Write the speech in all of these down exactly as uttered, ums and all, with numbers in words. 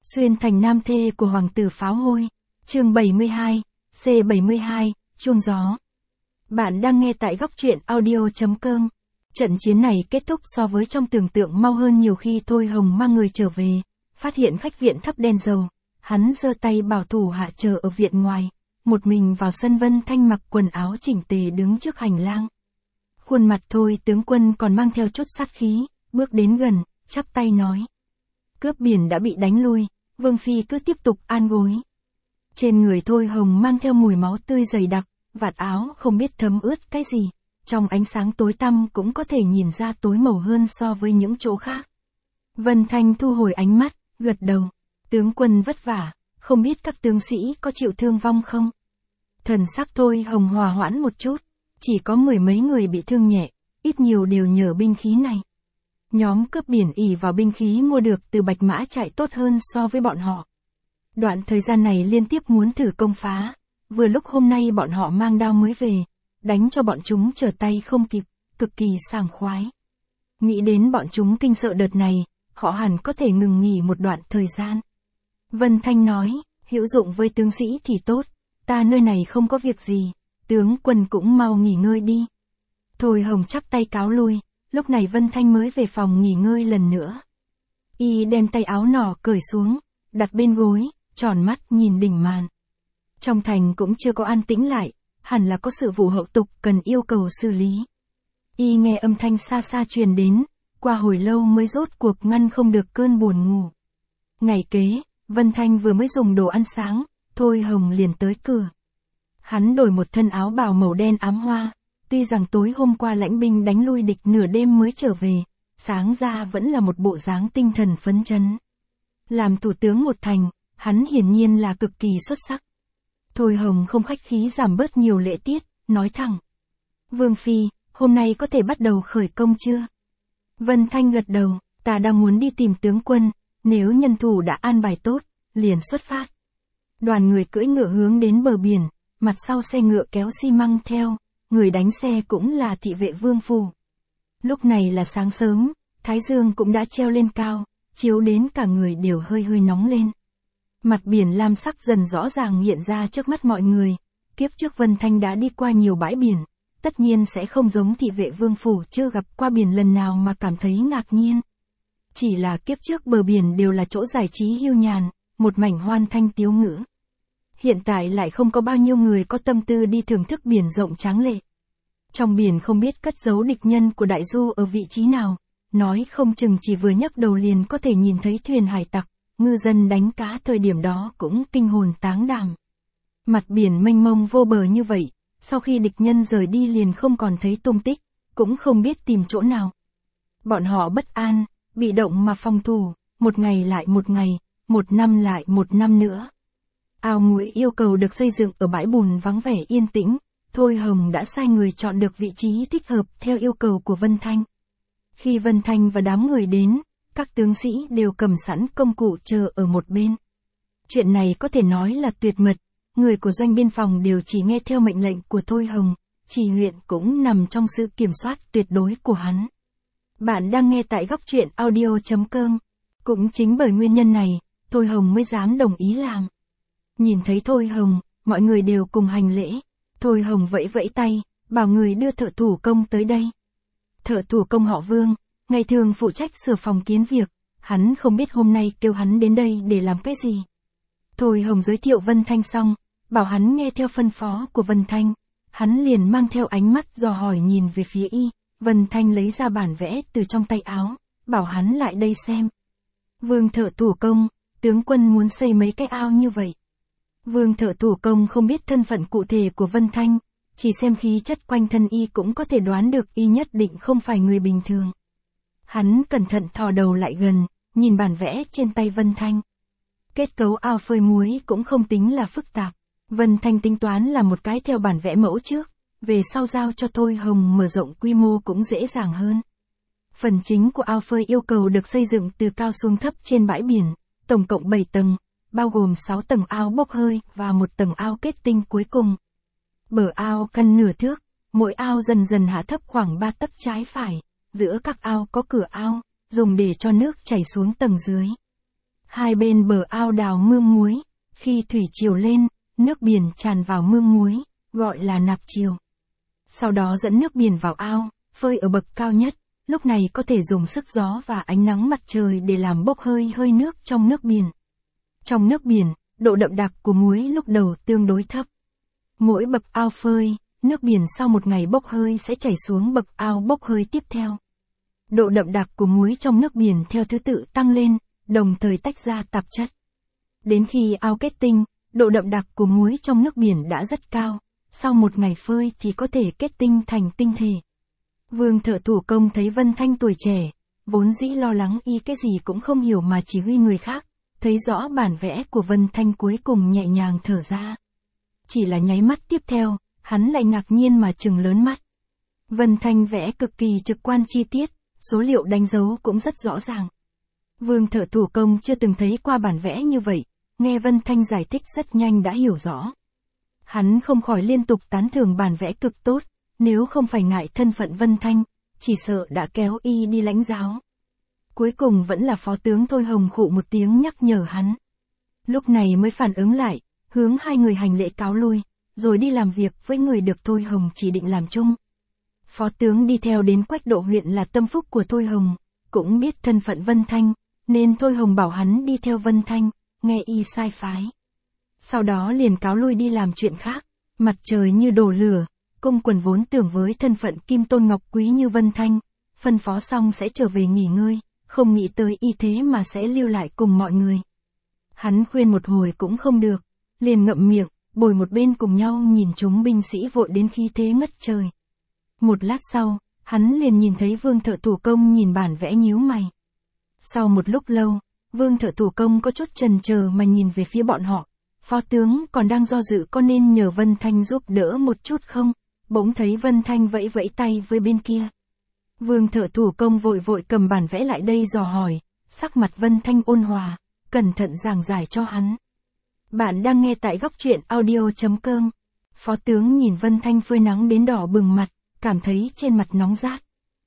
Xuyên thành nam thê của hoàng tử pháo hôi. Chương bảy mươi hai, C bảy mươi hai, chuông gió. Bạn đang nghe tại góc truyện audio chấm com. Trận chiến này kết thúc so với trong tưởng tượng mau hơn nhiều khi Thôi Hồng mang người trở về, phát hiện khách viện thắp đèn dầu, hắn giơ tay bảo thủ hạ chờ ở viện ngoài, một mình vào sân. Vân Thanh mặc quần áo chỉnh tề đứng trước hành lang. Khuôn mặt Thôi tướng quân còn mang theo chút sát khí, bước đến gần, chắp tay nói: Cướp biển đã bị đánh lui, Vương Phi cứ tiếp tục an gối. Trên người Thôi Hồng mang theo mùi máu tươi dày đặc, vạt áo không biết thấm ướt cái gì, trong ánh sáng tối tăm cũng có thể nhìn ra tối màu hơn so với những chỗ khác. Vân Thanh thu hồi ánh mắt, gật đầu. Tướng quân vất vả, không biết các tướng sĩ có chịu thương vong không? Thần sắc Thôi Hồng hòa hoãn một chút, chỉ có mười mấy người bị thương nhẹ, ít nhiều đều nhờ binh khí này. Nhóm cướp biển ỷ vào binh khí mua được từ Bạch Mã chạy tốt hơn so với bọn họ. Đoạn thời gian này liên tiếp muốn thử công phá, vừa lúc hôm nay bọn họ mang đao mới về, đánh cho bọn chúng trở tay không kịp, cực kỳ sảng khoái. Nghĩ đến bọn chúng kinh sợ đợt này, họ hẳn có thể ngừng nghỉ một đoạn thời gian. Vân Thanh nói, hữu dụng với tướng sĩ thì tốt, ta nơi này không có việc gì, tướng quân cũng mau nghỉ ngơi đi. Thôi Hồng chắp tay cáo lui, lúc này Vân Thanh mới về phòng nghỉ ngơi lần nữa. Y đem tay áo nỏ cởi xuống, đặt bên gối, tròn mắt nhìn đỉnh màn. Trong thành cũng chưa có an tĩnh lại, hẳn là có sự vụ hậu tục cần yêu cầu xử lý. Y nghe âm thanh xa xa truyền đến, qua hồi lâu mới rốt cuộc ngăn không được cơn buồn ngủ. Ngày kế, Vân Thanh vừa mới dùng đồ ăn sáng, Thôi Hồng liền tới cửa. Hắn đổi một thân áo bào màu đen ám hoa, tuy rằng tối hôm qua lãnh binh đánh lui địch nửa đêm mới trở về, sáng ra vẫn là một bộ dáng tinh thần phấn chấn. Làm thủ tướng một thành, hắn hiển nhiên là cực kỳ xuất sắc. Thôi Hồng không khách khí giảm bớt nhiều lễ tiết, nói thẳng: Vương Phi, hôm nay có thể bắt đầu khởi công chưa? Vân Thanh gật đầu, ta đang muốn đi tìm tướng quân, nếu nhân thủ đã an bài tốt, liền xuất phát. Đoàn người cưỡi ngựa hướng đến bờ biển, mặt sau xe ngựa kéo xi măng theo, người đánh xe cũng là thị vệ Vương phủ. Lúc này là sáng sớm, thái dương cũng đã treo lên cao, chiếu đến cả người đều hơi hơi nóng lên. Mặt biển lam sắc dần rõ ràng hiện ra trước mắt mọi người, kiếp trước Vân Thanh đã đi qua nhiều bãi biển, tất nhiên sẽ không giống thị vệ Vương phủ chưa gặp qua biển lần nào mà cảm thấy ngạc nhiên. Chỉ là kiếp trước bờ biển đều là chỗ giải trí hiu nhàn, một mảnh hoan thanh tiếu ngữ. Hiện tại lại không có bao nhiêu người có tâm tư đi thưởng thức biển rộng tráng lệ. Trong biển không biết cất giấu địch nhân của đại du ở vị trí nào, nói không chừng chỉ vừa nhấc đầu liền có thể nhìn thấy thuyền hải tặc, ngư dân đánh cá thời điểm đó cũng kinh hồn táng đảm. Mặt biển mênh mông vô bờ như vậy, sau khi địch nhân rời đi liền không còn thấy tung tích, cũng không biết tìm chỗ nào. Bọn họ bất an, bị động mà phòng thủ, một ngày lại một ngày, một năm lại một năm nữa. Ao nguội yêu cầu được xây dựng ở bãi bùn vắng vẻ yên tĩnh, Thôi Hồng đã sai người chọn được vị trí thích hợp theo yêu cầu của Vân Thanh. Khi Vân Thanh và đám người đến, các tướng sĩ đều cầm sẵn công cụ chờ ở một bên. Chuyện này có thể nói là tuyệt mật, người của doanh biên phòng đều chỉ nghe theo mệnh lệnh của Thôi Hồng, chỉ huyện cũng nằm trong sự kiểm soát tuyệt đối của hắn. Bạn đang nghe tại góc truyện audio chấm com. Cũng chính bởi nguyên nhân này, Thôi Hồng mới dám đồng ý làm. Nhìn thấy Thôi Hồng, mọi người đều cùng hành lễ. Thôi Hồng vẫy vẫy tay, bảo người đưa thợ thủ công tới đây. Thợ thủ công họ Vương, ngày thường phụ trách sửa phòng kiến việc, hắn không biết hôm nay kêu hắn đến đây để làm cái gì. Thôi Hồng giới thiệu Vân Thanh xong, bảo hắn nghe theo phân phó của Vân Thanh, hắn liền mang theo ánh mắt dò hỏi nhìn về phía y. Vân Thanh lấy ra bản vẽ từ trong tay áo, bảo hắn lại đây xem. Vương thợ thủ công, tướng quân muốn xây mấy cái ao như vậy. Vương thợ thủ công không biết thân phận cụ thể của Vân Thanh, chỉ xem khí chất quanh thân y cũng có thể đoán được y nhất định không phải người bình thường. Hắn cẩn thận thò đầu lại gần, nhìn bản vẽ trên tay Vân Thanh. Kết cấu ao phơi muối cũng không tính là phức tạp. Vân Thanh tính toán là một cái theo bản vẽ mẫu trước, về sau giao cho Thôi Hồng mở rộng quy mô cũng dễ dàng hơn. Phần chính của ao phơi yêu cầu được xây dựng từ cao xuống thấp trên bãi biển, tổng cộng bảy tầng, bao gồm sáu tầng ao bốc hơi và một tầng ao kết tinh cuối cùng. Bờ ao căn nửa thước, mỗi ao dần dần hạ thấp khoảng ba tấc trái phải, giữa các ao có cửa ao, dùng để cho nước chảy xuống tầng dưới. Hai bên bờ ao đào mương muối, khi thủy triều lên, nước biển tràn vào mương muối, gọi là nạp triều. Sau đó dẫn nước biển vào ao, phơi ở bậc cao nhất, lúc này có thể dùng sức gió và ánh nắng mặt trời để làm bốc hơi hơi nước trong nước biển. Trong nước biển, độ đậm đặc của muối lúc đầu tương đối thấp. Mỗi bậc ao phơi, nước biển sau một ngày bốc hơi sẽ chảy xuống bậc ao bốc hơi tiếp theo. Độ đậm đặc của muối trong nước biển theo thứ tự tăng lên, đồng thời tách ra tạp chất. Đến khi ao kết tinh, độ đậm đặc của muối trong nước biển đã rất cao, sau một ngày phơi thì có thể kết tinh thành tinh thể. Vương thợ thủ công thấy Vân Thanh tuổi trẻ, vốn dĩ lo lắng y cái gì cũng không hiểu mà chỉ huy người khác, thấy rõ bản vẽ của Vân Thanh cuối cùng nhẹ nhàng thở ra. Chỉ là nháy mắt tiếp theo, hắn lại ngạc nhiên mà trừng lớn mắt. Vân Thanh vẽ cực kỳ trực quan chi tiết, số liệu đánh dấu cũng rất rõ ràng. Vương thợ thủ công chưa từng thấy qua bản vẽ như vậy, nghe Vân Thanh giải thích rất nhanh đã hiểu rõ. Hắn không khỏi liên tục tán thưởng bản vẽ cực tốt, nếu không phải ngại thân phận Vân Thanh, chỉ sợ đã kéo y đi lãnh giáo. Cuối cùng vẫn là phó tướng Thôi Hồng khụ một tiếng nhắc nhở hắn. Lúc này mới phản ứng lại, hướng hai người hành lễ cáo lui, rồi đi làm việc với người được Thôi Hồng chỉ định làm chung. Phó tướng đi theo đến Quách Độ huyện là tâm phúc của Thôi Hồng, cũng biết thân phận Vân Thanh, nên Thôi Hồng bảo hắn đi theo Vân Thanh, nghe y sai phái. Sau đó liền cáo lui đi làm chuyện khác, mặt trời như đổ lửa, cung quần vốn tưởng với thân phận kim tôn ngọc quý như Vân Thanh, phân phó xong sẽ trở về nghỉ ngơi, không nghĩ tới y thế mà sẽ lưu lại cùng mọi người. Hắn khuyên một hồi cũng không được, liền ngậm miệng, bồi một bên cùng nhau nhìn chúng binh sĩ vội đến khí thế ngất trời. Một lát sau, hắn liền nhìn thấy Vương thợ thủ công nhìn bản vẽ nhíu mày. Sau một lúc lâu, Vương thợ thủ công có chút chần chờ mà nhìn về phía bọn họ. Phó tướng còn đang do dự có nên nhờ Vân Thanh giúp đỡ một chút không? Bỗng thấy Vân Thanh vẫy vẫy tay với bên kia. Vương thợ thủ công vội vội cầm bản vẽ lại đây dò hỏi, sắc mặt Vân Thanh ôn hòa, cẩn thận giảng giải cho hắn. Bạn đang nghe tại góc truyện audio chấm com. Phó tướng nhìn Vân Thanh phơi nắng đến đỏ bừng mặt, cảm thấy trên mặt nóng rát.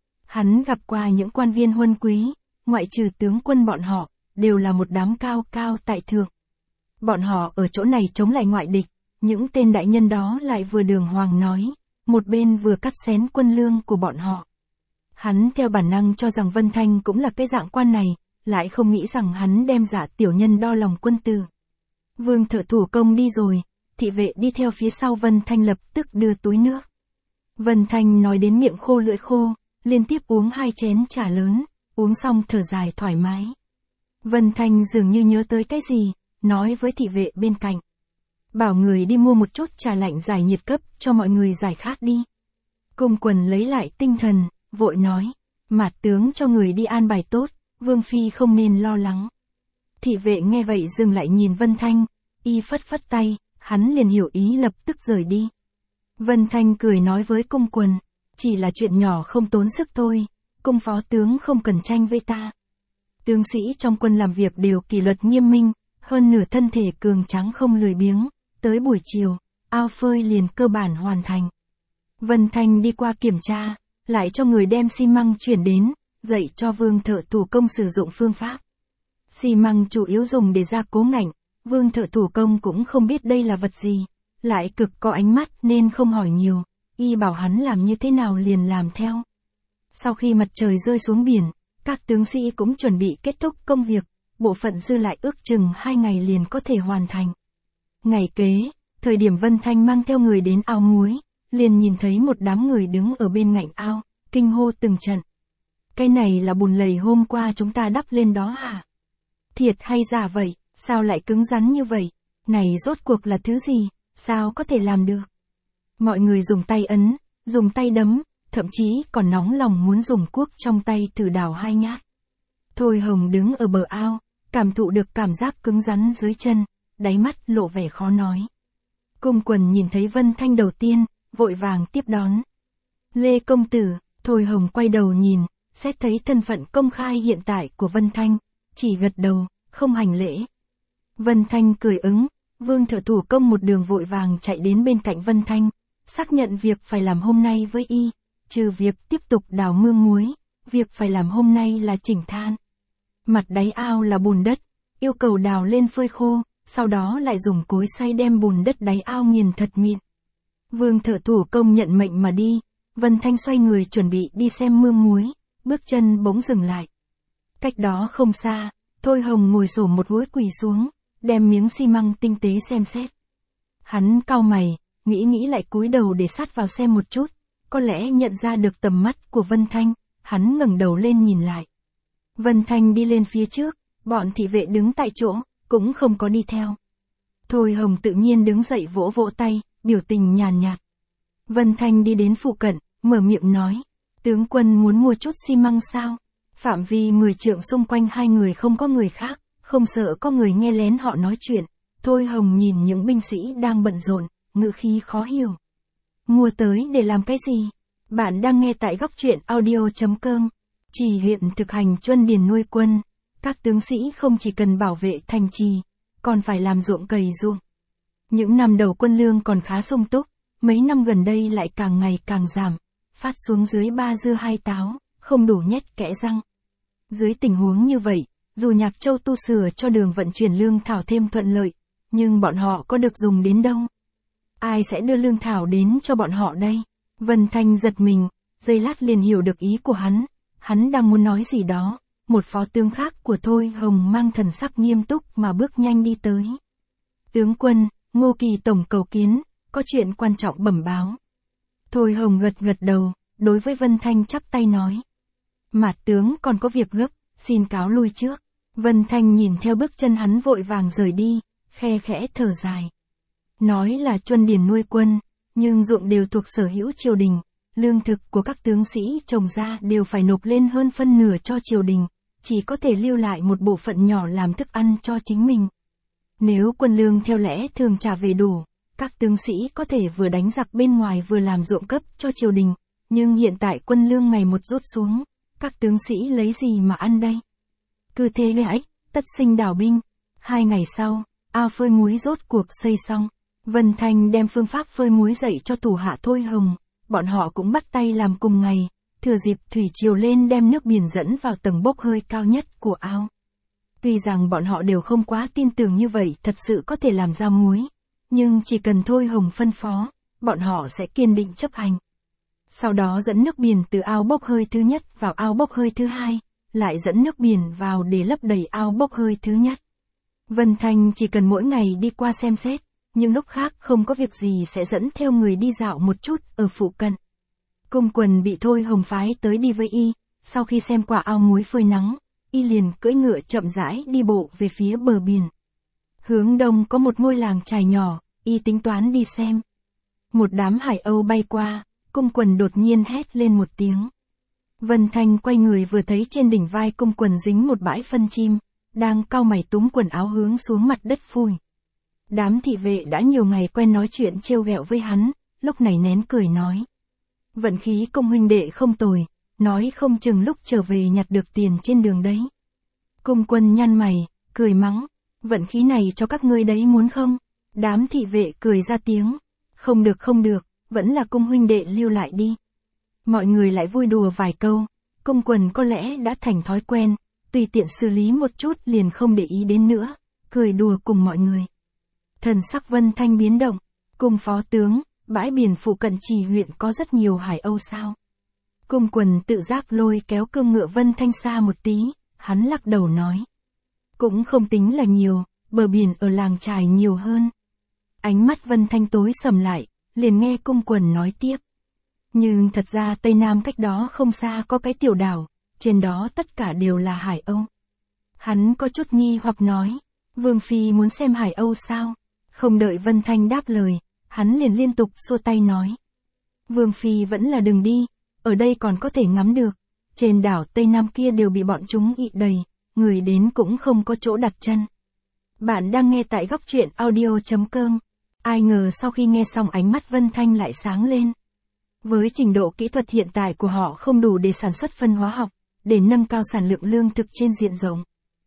Hắn gặp qua những quan viên huân quý, ngoại trừ tướng quân bọn họ, đều là một đám cao cao tại thượng. Bọn họ ở chỗ này chống lại ngoại địch, những tên đại nhân đó lại vừa đường hoàng nói, một bên vừa cắt xén quân lương của bọn họ. Hắn theo bản năng cho rằng Vân Thanh cũng là cái dạng quan này, lại không nghĩ rằng hắn đem giả tiểu nhân đo lòng quân tử. Vương thợ thủ công đi rồi, thị vệ đi theo phía sau Vân Thanh lập tức đưa túi nước. Vân Thanh nói đến miệng khô lưỡi khô, liên tiếp uống hai chén trà lớn, uống xong thở dài thoải mái. Vân Thanh dường như nhớ tới cái gì, nói với thị vệ bên cạnh. Bảo người đi mua một chút trà lạnh giải nhiệt cấp cho mọi người giải khát đi. Cung quần lấy lại tinh thần, vội nói, mạt tướng cho người đi an bài tốt, Vương Phi không nên lo lắng. Thị vệ nghe vậy dừng lại nhìn Vân Thanh, y phất phất tay, hắn liền hiểu ý lập tức rời đi. Vân Thanh cười nói với cung quần, chỉ là chuyện nhỏ không tốn sức thôi, cung phó tướng không cần tranh với ta. Tướng sĩ trong quân làm việc đều kỷ luật nghiêm minh, hơn nửa thân thể cường tráng không lười biếng, tới buổi chiều, ao phơi liền cơ bản hoàn thành. Vân Thanh đi qua kiểm tra, lại cho người đem xi măng chuyển đến, dạy cho Vương thợ thủ công sử dụng phương pháp. Xi măng chủ yếu dùng để gia cố ngạnh, Vương thợ thủ công cũng không biết đây là vật gì, lại cực có ánh mắt nên không hỏi nhiều, y bảo hắn làm như thế nào liền làm theo. Sau khi mặt trời rơi xuống biển, các tướng sĩ cũng chuẩn bị kết thúc công việc, bộ phận dư lại ước chừng hai ngày liền có thể hoàn thành. Ngày kế, thời điểm Vân Thanh mang theo người đến ao muối, liền nhìn thấy một đám người đứng ở bên ngạnh ao, kinh hô từng trận. Cái này là bùn lầy hôm qua chúng ta đắp lên đó hả? Thiệt hay giả vậy, sao lại cứng rắn như vậy? Này rốt cuộc là thứ gì, sao có thể làm được? Mọi người dùng tay ấn, dùng tay đấm, thậm chí còn nóng lòng muốn dùng cuốc trong tay thử đào hai nhát. Thôi Hồng đứng ở bờ ao, cảm thụ được cảm giác cứng rắn dưới chân, đáy mắt lộ vẻ khó nói. Cung quần nhìn thấy Vân Thanh đầu tiên, vội vàng tiếp đón. Lê công tử, Thôi Hồng quay đầu nhìn, xét thấy thân phận công khai hiện tại của Vân Thanh, chỉ gật đầu, không hành lễ. Vân Thanh cười ứng, Vương thợ thủ công một đường vội vàng chạy đến bên cạnh Vân Thanh, xác nhận việc phải làm hôm nay với y, trừ việc tiếp tục đào mương muối, việc phải làm hôm nay là chỉnh than. Mặt đáy ao là bùn đất, yêu cầu đào lên phơi khô, sau đó lại dùng cối xay đem bùn đất đáy ao nghiền thật mịn. Vương thợ thủ công nhận mệnh mà đi, Vân Thanh xoay người chuẩn bị đi xem mương muối, bước chân bỗng dừng lại. Cách đó không xa, Thôi Hồng ngồi xổm một gối quỳ xuống, đem miếng xi măng tinh tế xem xét. Hắn cau mày, nghĩ nghĩ lại cúi đầu để sát vào xem một chút, có lẽ nhận ra được tầm mắt của Vân Thanh, hắn ngẩng đầu lên nhìn lại. Vân Thanh đi lên phía trước, bọn thị vệ đứng tại chỗ, cũng không có đi theo. Thôi Hồng tự nhiên đứng dậy vỗ vỗ tay, biểu tình nhàn nhạt. Vân Thanh đi đến phụ cận, mở miệng nói, tướng quân muốn mua chút xi măng sao? Phạm vi mười trượng xung quanh hai người không có người khác, không sợ có người nghe lén họ nói chuyện. Thôi Hồng nhìn những binh sĩ đang bận rộn, ngữ khí khó hiểu. Mua tới để làm cái gì? Bạn đang nghe tại góc truyện audio chấm com. Chỉ huyện thực hành Chuân Điền nuôi quân, các tướng sĩ không chỉ cần bảo vệ thành trì, còn phải làm ruộng cày ruộng. Những năm đầu quân lương còn khá sung túc, mấy năm gần đây lại càng ngày càng giảm, phát xuống dưới ba dưa hai táo, không đủ nhét kẽ răng. Dưới tình huống như vậy, dù Nhạc Châu tu sửa cho đường vận chuyển lương thảo thêm thuận lợi, nhưng bọn họ có được dùng đến đâu? Ai sẽ đưa lương thảo đến cho bọn họ đây? Vân Thanh giật mình, giây lát liền hiểu được ý của hắn, hắn đang muốn nói gì đó, một phó tướng khác của Thôi Hồng mang thần sắc nghiêm túc mà bước nhanh đi tới. Tướng quân, Ngô Kỳ tổng cầu kiến, có chuyện quan trọng bẩm báo. Thôi Hồng gật gật đầu, đối với Vân Thanh chắp tay nói. Mạt tướng còn có việc gấp, xin cáo lui trước. Vân Thanh nhìn theo bước chân hắn vội vàng rời đi, khe khẽ thở dài. Nói là Chuân Điền nuôi quân, nhưng ruộng đều thuộc sở hữu triều đình, lương thực của các tướng sĩ trồng ra đều phải nộp lên hơn phân nửa cho triều đình, chỉ có thể lưu lại một bộ phận nhỏ làm thức ăn cho chính mình. Nếu quân lương theo lẽ thường trả về đủ, các tướng sĩ có thể vừa đánh giặc bên ngoài vừa làm ruộng cấp cho triều đình, nhưng hiện tại quân lương ngày một rút xuống, các tướng sĩ lấy gì mà ăn đây? Cứ thế hãy, tất sinh đảo binh. Hai ngày sau, ao phơi muối rốt cuộc xây xong. Vân Thanh đem phương pháp phơi muối dạy cho thủ hạ Thôi Hồng, bọn họ cũng bắt tay làm cùng ngày, thừa dịp thủy triều lên đem nước biển dẫn vào tầng bốc hơi cao nhất của ao. Tuy rằng bọn họ đều không quá tin tưởng như vậy thật sự có thể làm ra muối, nhưng chỉ cần Thôi Hồng phân phó, bọn họ sẽ kiên định chấp hành. Sau đó dẫn nước biển từ ao bốc hơi thứ nhất vào ao bốc hơi thứ hai, lại dẫn nước biển vào để lấp đầy ao bốc hơi thứ nhất. Vân Thanh chỉ cần mỗi ngày đi qua xem xét, nhưng lúc khác không có việc gì sẽ dẫn theo người đi dạo một chút ở phụ cận. Cung Quần bị Thôi Hồng phái tới đi với y, sau khi xem quả ao muối phơi nắng, y liền cưỡi ngựa chậm rãi đi bộ về phía bờ biển. Hướng đông có một ngôi làng chài nhỏ, y tính toán đi xem. Một đám hải âu bay qua, Cung Quần đột nhiên hét lên một tiếng. Vân Thanh quay người vừa thấy trên đỉnh vai Cung Quần dính một bãi phân chim, đang cau mày túm quần áo hướng xuống mặt đất phủi. Đám thị vệ đã nhiều ngày quen nói chuyện trêu ghẹo với hắn, lúc này nén cười nói. Vận khí Cung huynh đệ không tồi, nói không chừng lúc trở về nhặt được tiền trên đường đấy. Cung Quân nhăn mày, cười mắng, vận khí này cho các ngươi đấy muốn không? Đám thị vệ cười ra tiếng, không được không được, vẫn là Cung huynh đệ lưu lại đi. Mọi người lại vui đùa vài câu, Cung Quần có lẽ đã thành thói quen, tùy tiện xử lý một chút liền không để ý đến nữa, cười đùa cùng mọi người. Thần sắc Vân Thanh biến động, cung phó tướng, bãi biển phụ cận Trì huyện có rất nhiều hải âu sao? Cung Quần tự giác lôi kéo cương ngựa Vân Thanh xa một tí, hắn lắc đầu nói. Cũng không tính là nhiều, bờ biển ở làng chài nhiều hơn. Ánh mắt Vân Thanh tối sầm lại, liền nghe Cung Quần nói tiếp. Nhưng thật ra Tây Nam cách đó không xa có cái tiểu đảo, trên đó tất cả đều là hải âu. Hắn có chút nghi hoặc nói, Vương Phi muốn xem hải âu sao? Không đợi Vân Thanh đáp lời, hắn liền liên tục xua tay nói. Vương Phi vẫn là đừng đi, ở đây còn có thể ngắm được. Trên đảo Tây Nam kia đều bị bọn chúng ị đầy, người đến cũng không có chỗ đặt chân. Bạn đang nghe tại góc truyện audio chấm com. Ai ngờ sau khi nghe xong ánh mắt Vân Thanh lại sáng lên. Với trình độ kỹ thuật hiện tại của họ không đủ để sản xuất phân hóa học, để nâng cao sản lượng lương thực trên diện rộng.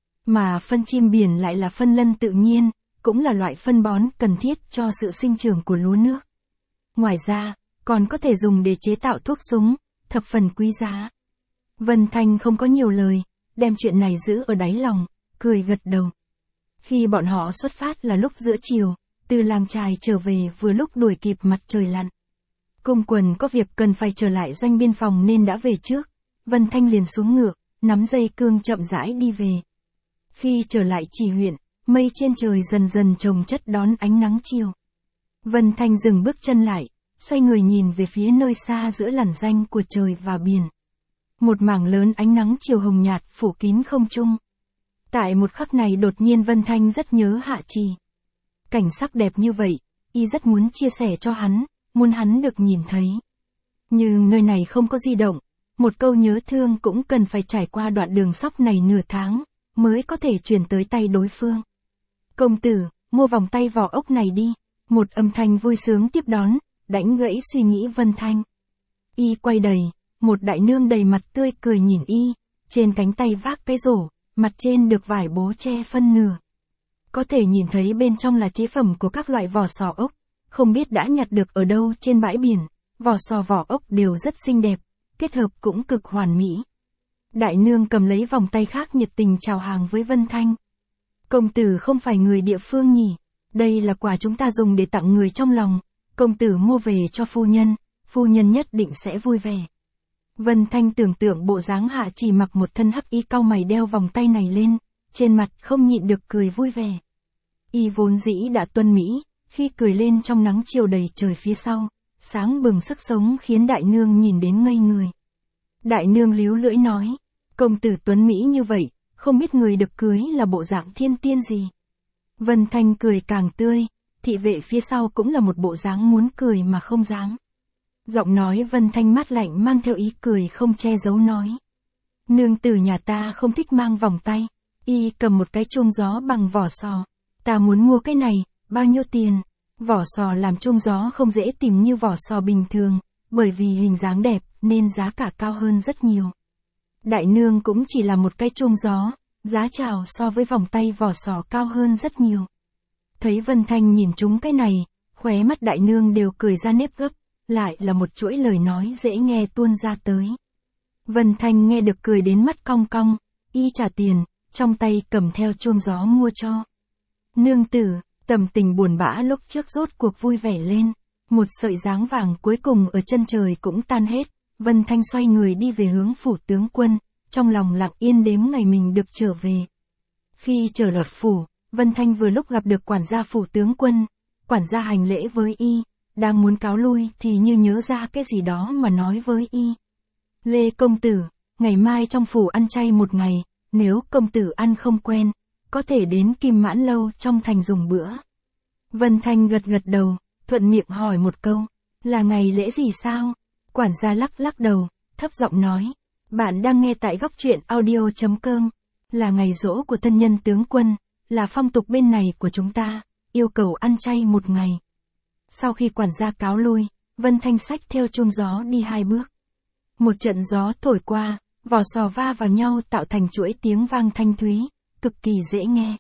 Mà phân chim biển lại là phân lân tự nhiên, cũng là loại phân bón cần thiết cho sự sinh trưởng của lúa nước. Ngoài ra, còn có thể dùng để chế tạo thuốc súng, thập phần quý giá. Vân Thanh không có nhiều lời, đem chuyện này giữ ở đáy lòng, cười gật đầu. Khi bọn họ xuất phát là lúc giữa chiều, từ làng trài trở về vừa lúc đuổi kịp mặt trời lặn. Cung Quần có việc cần phải trở lại doanh biên phòng nên đã về trước. Vân Thanh liền xuống ngựa, nắm dây cương chậm rãi đi về. Khi trở lại Trì huyện, mây trên trời dần dần chồng chất đón ánh nắng chiều. Vân Thanh dừng bước chân lại, xoay người nhìn về phía nơi xa giữa làn ranh của trời và biển. Một mảng lớn ánh nắng chiều hồng nhạt phủ kín không trung. Tại một khắc này đột nhiên Vân Thanh rất nhớ Hạ Trì. Cảnh sắc đẹp như vậy, y rất muốn chia sẻ cho hắn, muốn hắn được nhìn thấy. Nhưng nơi này không có di động, một câu nhớ thương cũng cần phải trải qua đoạn đường sóc này nửa tháng, mới có thể truyền tới tay đối phương. Công tử, mua vòng tay vỏ ốc này đi. Một âm thanh vui sướng tiếp đón, đánh gãy suy nghĩ Vân Thanh. Y quay đầy, một đại nương đầy mặt tươi cười nhìn y, trên cánh tay vác cái rổ, mặt trên được vải bố che phân nửa. Có thể nhìn thấy bên trong là chế phẩm của các loại vỏ sò ốc, không biết đã nhặt được ở đâu trên bãi biển, vỏ sò vỏ ốc đều rất xinh đẹp, kết hợp cũng cực hoàn mỹ. Đại nương cầm lấy vòng tay khác nhiệt tình chào hàng với Vân Thanh. Công tử không phải người địa phương nhỉ? Đây là quà chúng ta dùng để tặng người trong lòng, công tử mua về cho phu nhân, phu nhân nhất định sẽ vui vẻ. Vân Thanh tưởng tượng bộ dáng Hạ Trì mặc một thân hắc y cau mày đeo vòng tay này lên, trên mặt không nhịn được cười vui vẻ. Y vốn dĩ đã tuân mỹ, khi cười lên trong nắng chiều đầy trời phía sau, sáng bừng sức sống khiến đại nương nhìn đến ngây người. Đại nương líu lưỡi nói, công tử tuấn mỹ như vậy, không biết người được cưới là bộ dạng thiên tiên gì. Vân Thanh cười càng tươi, thị vệ phía sau cũng là một bộ dáng muốn cười mà không dám. Giọng nói Vân Thanh mát lạnh mang theo ý cười không che giấu nói. Nương tử nhà ta không thích mang vòng tay, y cầm một cái chuông gió bằng vỏ sò. Ta muốn mua cái này, bao nhiêu tiền? Vỏ sò làm chuông gió không dễ tìm như vỏ sò bình thường, bởi vì hình dáng đẹp nên giá cả cao hơn rất nhiều. Đại nương cũng chỉ là một cái chuông gió, giá chào so với vòng tay vỏ sò cao hơn rất nhiều. Thấy Vân Thanh nhìn chúng cái này, khóe mắt đại nương đều cười ra nếp gấp, lại là một chuỗi lời nói dễ nghe tuôn ra tới. Vân Thanh nghe được cười đến mắt cong cong, y trả tiền, trong tay cầm theo chuông gió mua cho. Nương tử, tâm tình buồn bã lúc trước rốt cuộc vui vẻ lên, một sợi dáng vàng cuối cùng ở chân trời cũng tan hết, Vân Thanh xoay người đi về hướng phủ tướng quân, trong lòng lặng yên đếm ngày mình được trở về. Khi trở lọt phủ, Vân Thanh vừa lúc gặp được quản gia phủ tướng quân, quản gia hành lễ với y, đang muốn cáo lui thì như nhớ ra cái gì đó mà nói với y. Lê công tử, ngày mai trong phủ ăn chay một ngày, nếu công tử ăn không quen, có thể đến Kim Mãn Lâu trong thành dùng bữa. Vân Thanh gật gật đầu, thuận miệng hỏi một câu, là ngày lễ gì sao? Quản gia lắc lắc đầu, thấp giọng nói, bạn đang nghe tại góc truyện audio chấm com, là ngày giỗ của thân nhân tướng quân, là phong tục bên này của chúng ta, yêu cầu ăn chay một ngày. Sau khi quản gia cáo lui, Vân Thanh xách theo chuông gió đi hai bước. Một trận gió thổi qua, vỏ sò va vào nhau tạo thành chuỗi tiếng vang thanh thúy, cực kỳ dễ nghe.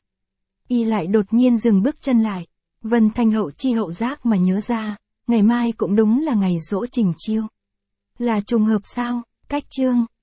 Y lại đột nhiên dừng bước chân lại, Vân Thanh hậu chi hậu giác mà nhớ ra, ngày mai cũng đúng là ngày giỗ Trình Chiêu. Là trùng hợp sao? Cách chương